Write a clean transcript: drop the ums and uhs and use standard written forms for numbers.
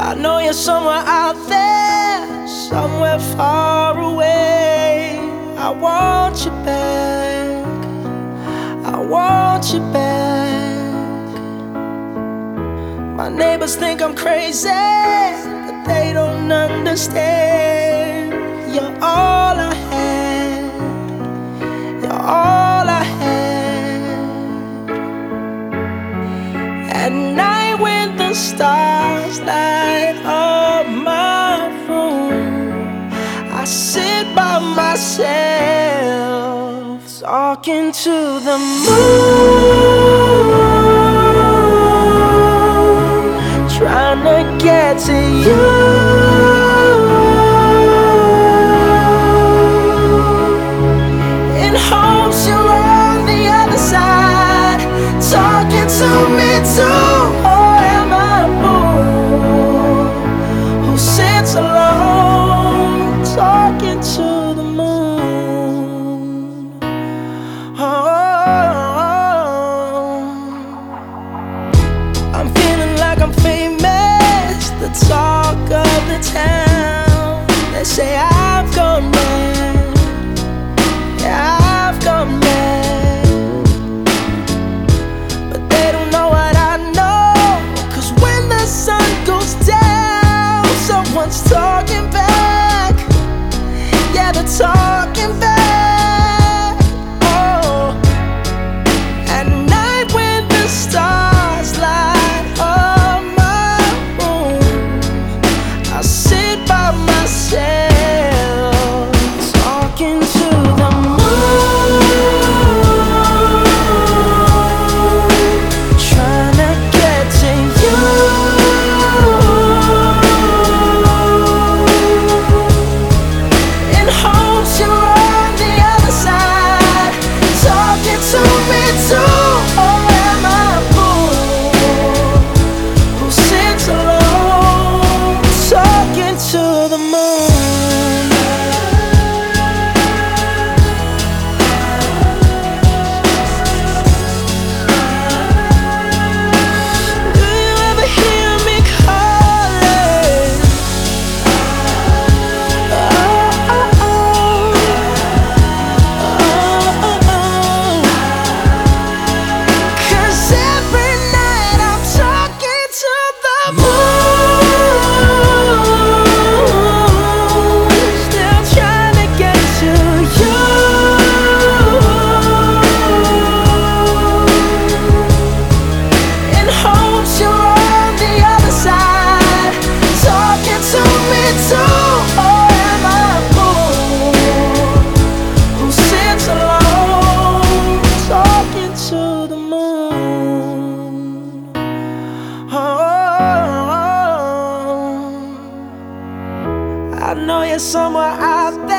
I know you're somewhere out there, somewhere far away. I want you back, I want you back. My neighbors think I'm crazy, but they don't understand. You're all I had, you're all I had. At night when the stars light up my room, I sit by myself talking to the moon, trying to get to you. In hopes you're on the other side, talking to me too. Or am I a fool who sits alone, talking to the moon? I'm feeling like I'm famous, the talk of the town. They say I've gone mad, yeah, I've gone mad. But they don't know what I know, 'cause when the sun goes down, someone's talking back. Yeah, they're talking back. Oh, at night when the stars light up my room, I sit by myself talking to the moon, trying to get to you. In hopes you're on the other side, talking to me too. Or am I a fool who sits alone, talking to the moon? Do you ever hear me calling? Oh, oh, oh. Oh, oh, oh. 'Cause every night I'm talking to the moon, still trying to get to you. In hopes you're on the other side, talking to me too. Or am I a fool who sits alone, talking to the moon? Oh, I know you're somewhere out there.